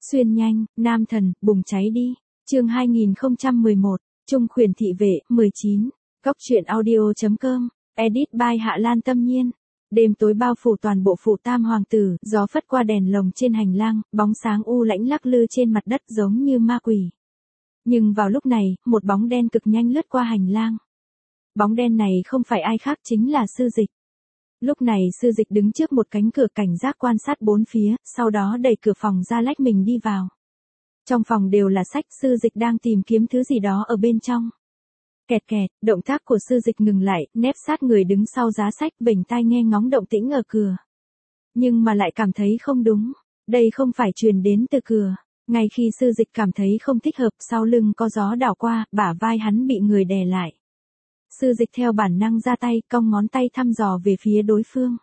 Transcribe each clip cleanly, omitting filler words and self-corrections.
Xuyên nhanh, nam thần, bùng cháy đi. Chương 2011, Trung khuyển thị vệ, 19. Góc truyện audio.com, edit by Hạ Lan Tâm Nhiên. Đêm tối bao phủ toàn bộ phủ Tam Hoàng tử, gió phất qua đèn lồng trên hành lang, bóng sáng u lãnh lắc lư trên mặt đất giống như ma quỷ. Nhưng vào lúc này, một bóng đen cực nhanh lướt qua hành lang. Bóng đen này không phải ai khác chính là Sư Dịch. Lúc này Sư Dịch đứng trước một cánh cửa cảnh giác quan sát bốn phía, sau đó đẩy cửa phòng ra lách mình đi vào. Trong phòng đều là sách, Sư Dịch đang tìm kiếm thứ gì đó ở bên trong. Kẹt kẹt, động tác của Sư Dịch ngừng lại, nép sát người đứng sau giá sách, vểnh tai nghe ngóng động tĩnh ở cửa. Nhưng mà lại cảm thấy không đúng, đây không phải truyền đến từ cửa. Ngay khi Sư Dịch cảm thấy không thích hợp, sau lưng có gió đảo qua, bả vai hắn bị người đè lại. Sư Dịch theo bản năng ra tay, cong ngón tay thăm dò về phía đối phương.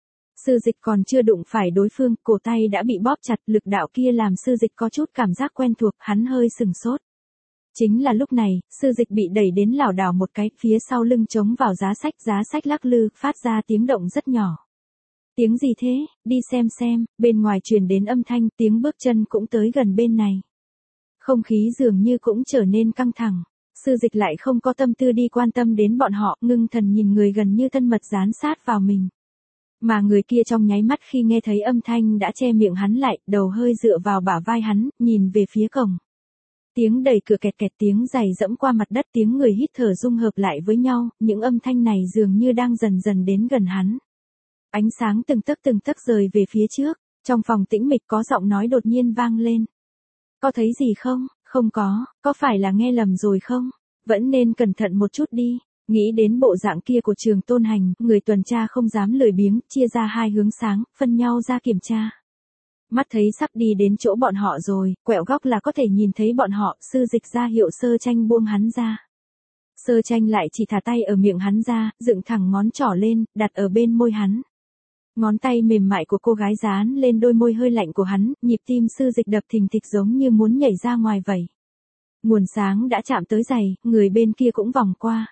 Sư Dịch còn chưa đụng phải đối phương, cổ tay đã bị bóp chặt, lực đạo kia làm Sư Dịch có chút cảm giác quen thuộc, hắn hơi sừng sốt. Chính là lúc này, Sư Dịch bị đẩy đến lảo đảo một cái, phía sau lưng chống vào giá sách lắc lư, phát ra tiếng động rất nhỏ. Tiếng gì thế, đi xem, bên ngoài truyền đến âm thanh, tiếng bước chân cũng tới gần bên này. Không khí dường như cũng trở nên căng thẳng. Sư Dịch lại không có tâm tư đi quan tâm đến bọn họ, ngưng thần nhìn người gần như thân mật dán sát vào mình. Mà người kia trong nháy mắt khi nghe thấy âm thanh đã che miệng hắn lại, đầu hơi dựa vào bả vai hắn, nhìn về phía cổng. Tiếng đẩy cửa kẹt kẹt, tiếng giày dẫm qua mặt đất, tiếng người hít thở dung hợp lại với nhau, những âm thanh này dường như đang dần dần đến gần hắn. Ánh sáng từng tấc rời về phía trước, trong phòng tĩnh mịch có giọng nói đột nhiên vang lên. Có thấy gì không? Không có phải là nghe lầm rồi không? Vẫn nên cẩn thận một chút đi. Nghĩ đến bộ dạng kia của Trường Tôn Hành, người tuần tra không dám lười biếng, chia ra hai hướng sáng, phân nhau ra kiểm tra. Mắt thấy sắp đi đến chỗ bọn họ rồi, quẹo góc là có thể nhìn thấy bọn họ, Sư Dịch ra hiệu Sơ Tranh buông hắn ra. Sơ Tranh lại chỉ thả tay ở miệng hắn ra, dựng thẳng ngón trỏ lên, đặt ở bên môi hắn. Ngón tay mềm mại của cô gái dán lên đôi môi hơi lạnh của hắn, nhịp tim Sư Dịch đập thình thịch giống như muốn nhảy ra ngoài vậy. Nguồn sáng đã chạm tới giày, người bên kia cũng vòng qua.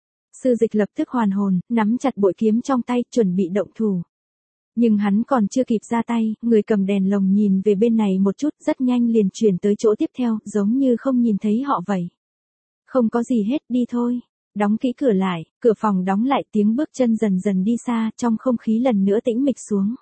Sư Dịch lập tức hoàn hồn, nắm chặt bội kiếm trong tay, chuẩn bị động thủ. Nhưng hắn còn chưa kịp ra tay, người cầm đèn lồng nhìn về bên này một chút, rất nhanh liền chuyển tới chỗ tiếp theo, giống như không nhìn thấy họ vậy. Không có gì hết, đi thôi. Đóng kỹ cửa lại, cửa phòng đóng lại, tiếng bước chân dần dần đi xa, trong không khí lần nữa tĩnh mịch xuống.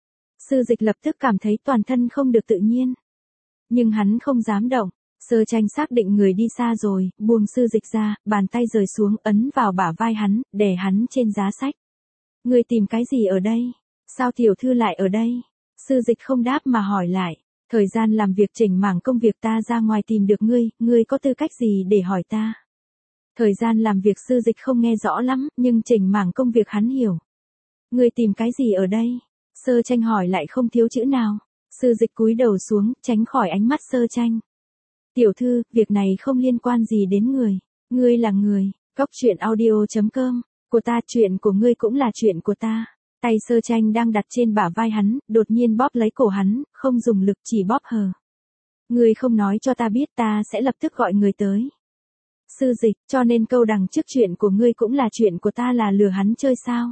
Sư Dịch lập tức cảm thấy toàn thân không được tự nhiên. Nhưng hắn không dám động. Sơ Tranh xác định người đi xa rồi, buông Sư Dịch ra, bàn tay rời xuống, ấn vào bả vai hắn, đè hắn trên giá sách. Ngươi tìm cái gì ở đây? Sao tiểu thư lại ở đây? Sư Dịch không đáp mà hỏi lại. Thời gian làm việc chỉnh mảng công việc ta ra ngoài tìm được ngươi có tư cách gì để hỏi ta? Thời gian làm việc Sư Dịch không nghe rõ lắm, nhưng chỉnh mảng công việc hắn hiểu. Ngươi tìm cái gì ở đây? Sơ Tranh hỏi lại không thiếu chữ nào. Sư Dịch cúi đầu xuống, tránh khỏi ánh mắt Sơ Tranh. Tiểu thư, việc này không liên quan gì đến người. Ngươi là người. Góc truyện audio.com, của ta, chuyện của ngươi cũng là chuyện của ta. Tay Sơ Tranh đang đặt trên bả vai hắn, đột nhiên bóp lấy cổ hắn, không dùng lực, chỉ bóp hờ. Ngươi không nói cho ta biết, ta sẽ lập tức gọi người tới. Sư Dịch, cho nên câu đằng trước chuyện của ngươi cũng là chuyện của ta là lừa hắn chơi sao?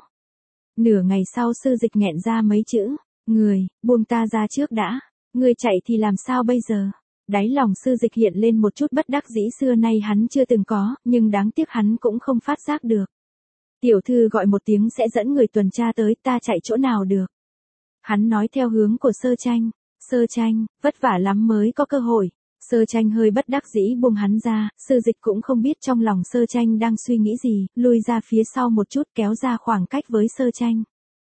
Nửa ngày sau Sư Dịch nghẹn ra mấy chữ. Người, buông ta ra trước đã. Ngươi chạy thì làm sao bây giờ? Đáy lòng Sư Dịch hiện lên một chút bất đắc dĩ, xưa nay hắn chưa từng có, nhưng đáng tiếc hắn cũng không phát giác được. Tiểu thư gọi một tiếng sẽ dẫn người tuần tra tới, ta chạy chỗ nào được? Hắn nói theo hướng của Sơ Tranh. Sơ Tranh, vất vả lắm mới có cơ hội. Sơ Tranh hơi bất đắc dĩ buông hắn ra, Sư Dịch cũng không biết trong lòng Sơ Tranh đang suy nghĩ gì, lui ra phía sau một chút, kéo ra khoảng cách với Sơ Tranh.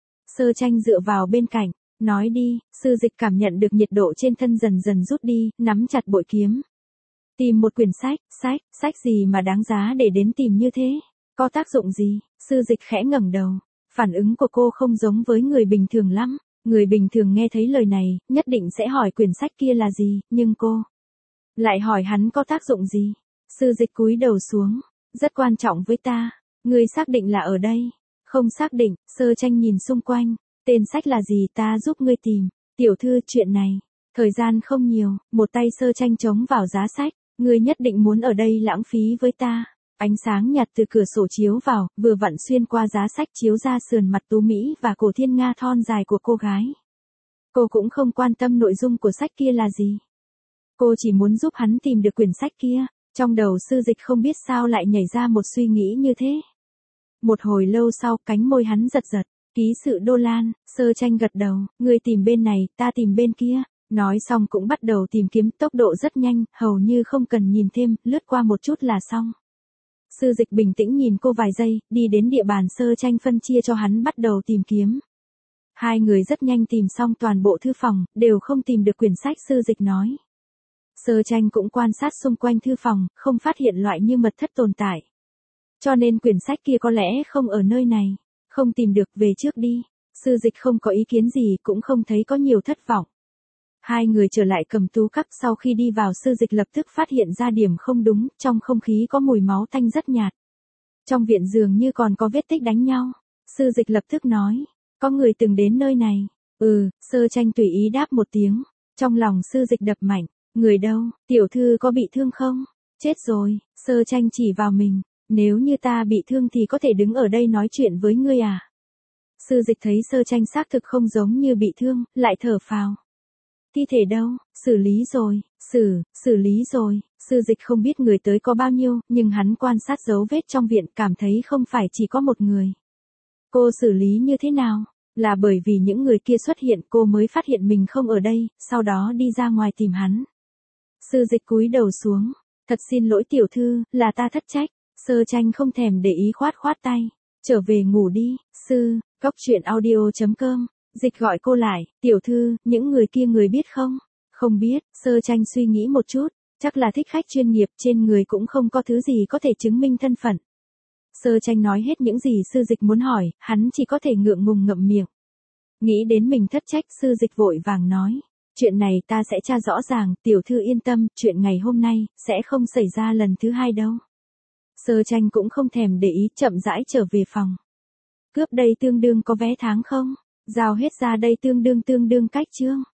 Sơ Tranh dựa vào bên cạnh, nói đi. Sư Dịch cảm nhận được nhiệt độ trên thân dần dần rút đi, nắm chặt bội kiếm. Tìm một quyển sách gì mà đáng giá để đến tìm như thế? Có tác dụng gì? Sư Dịch khẽ ngẩng đầu. Phản ứng của cô không giống với người bình thường lắm. Người bình thường nghe thấy lời này, nhất định sẽ hỏi quyển sách kia là gì, nhưng cô lại hỏi hắn có tác dụng gì. Sư Dịch cúi đầu xuống. Rất quan trọng với ta. Ngươi xác định là ở đây? Không xác định. Sơ Tranh nhìn xung quanh. Tên sách là gì, ta giúp ngươi tìm. Tiểu thư, chuyện này, thời gian không nhiều. Một tay Sơ Tranh chống vào giá sách. Ngươi nhất định muốn ở đây lãng phí với ta. Ánh sáng nhạt từ cửa sổ chiếu vào, vừa vặn xuyên qua giá sách chiếu ra sườn mặt tú mỹ và cổ thiên nga thon dài của cô gái. Cô cũng không quan tâm nội dung của sách kia là gì. Cô chỉ muốn giúp hắn tìm được quyển sách kia. Trong đầu Sư Dịch không biết sao lại nhảy ra một suy nghĩ như thế. Một hồi lâu sau, cánh môi hắn giật giật. Ký sự Đô Lan, Sơ Tranh gật đầu, ngươi tìm bên này, ta tìm bên kia. Nói xong cũng bắt đầu tìm kiếm, tốc độ rất nhanh, hầu như không cần nhìn thêm, lướt qua một chút là xong. Sư Dịch bình tĩnh nhìn cô vài giây, đi đến địa bàn Sơ Tranh phân chia cho hắn bắt đầu tìm kiếm. Hai người rất nhanh tìm xong toàn bộ thư phòng, đều không tìm được quyển sách Sư Dịch nói. Sơ Tranh cũng quan sát xung quanh thư phòng, không phát hiện loại như mật thất tồn tại. Cho nên quyển sách kia có lẽ không ở nơi này. Không tìm được, về trước đi. Sư Dịch không có ý kiến gì, cũng không thấy có nhiều thất vọng. Hai người trở lại cầm tú các, sau khi đi vào Sư Dịch lập tức phát hiện ra điểm không đúng, trong không khí có mùi máu tanh rất nhạt. Trong viện dường như còn có vết tích đánh nhau. Sư Dịch lập tức nói, có người từng đến nơi này. Sơ Tranh tùy ý đáp một tiếng. Trong lòng Sư Dịch đập mạnh, người đâu, tiểu thư có bị thương không? Chết rồi, Sơ Tranh chỉ vào mình. Nếu như ta bị thương thì có thể đứng ở đây nói chuyện với ngươi à? Sư Dịch thấy Sơ Tranh xác thực không giống như bị thương, lại thở phào. Thi thể đâu? Xử lý rồi, xử lý rồi. Sư Dịch không biết người tới có bao nhiêu, nhưng hắn quan sát dấu vết trong viện cảm thấy không phải chỉ có một người. Cô xử lý như thế nào? Là bởi vì những người kia xuất hiện cô mới phát hiện mình không ở đây, sau đó đi ra ngoài tìm hắn. Sư Dịch cúi đầu xuống. Thật xin lỗi tiểu thư, là ta thất trách. Sơ Tranh không thèm để ý khoát tay. Trở về ngủ đi, Góc chuyện audio.com. Dịch gọi cô lại, tiểu thư, những người kia người biết không? Không biết, Sơ Tranh suy nghĩ một chút, chắc là thích khách chuyên nghiệp, trên người cũng không có thứ gì có thể chứng minh thân phận. Sơ Tranh nói hết những gì Sư Dịch muốn hỏi, hắn chỉ có thể ngượng ngùng ngậm miệng. Nghĩ đến mình thất trách, Sư Dịch vội vàng nói, chuyện này ta sẽ tra rõ ràng, tiểu thư yên tâm, chuyện ngày hôm nay, sẽ không xảy ra lần thứ hai đâu. Sơ Tranh cũng không thèm để ý, chậm rãi trở về phòng. Cướp đây tương đương có vé tháng không? Giao hết ra đây tương đương cách chương.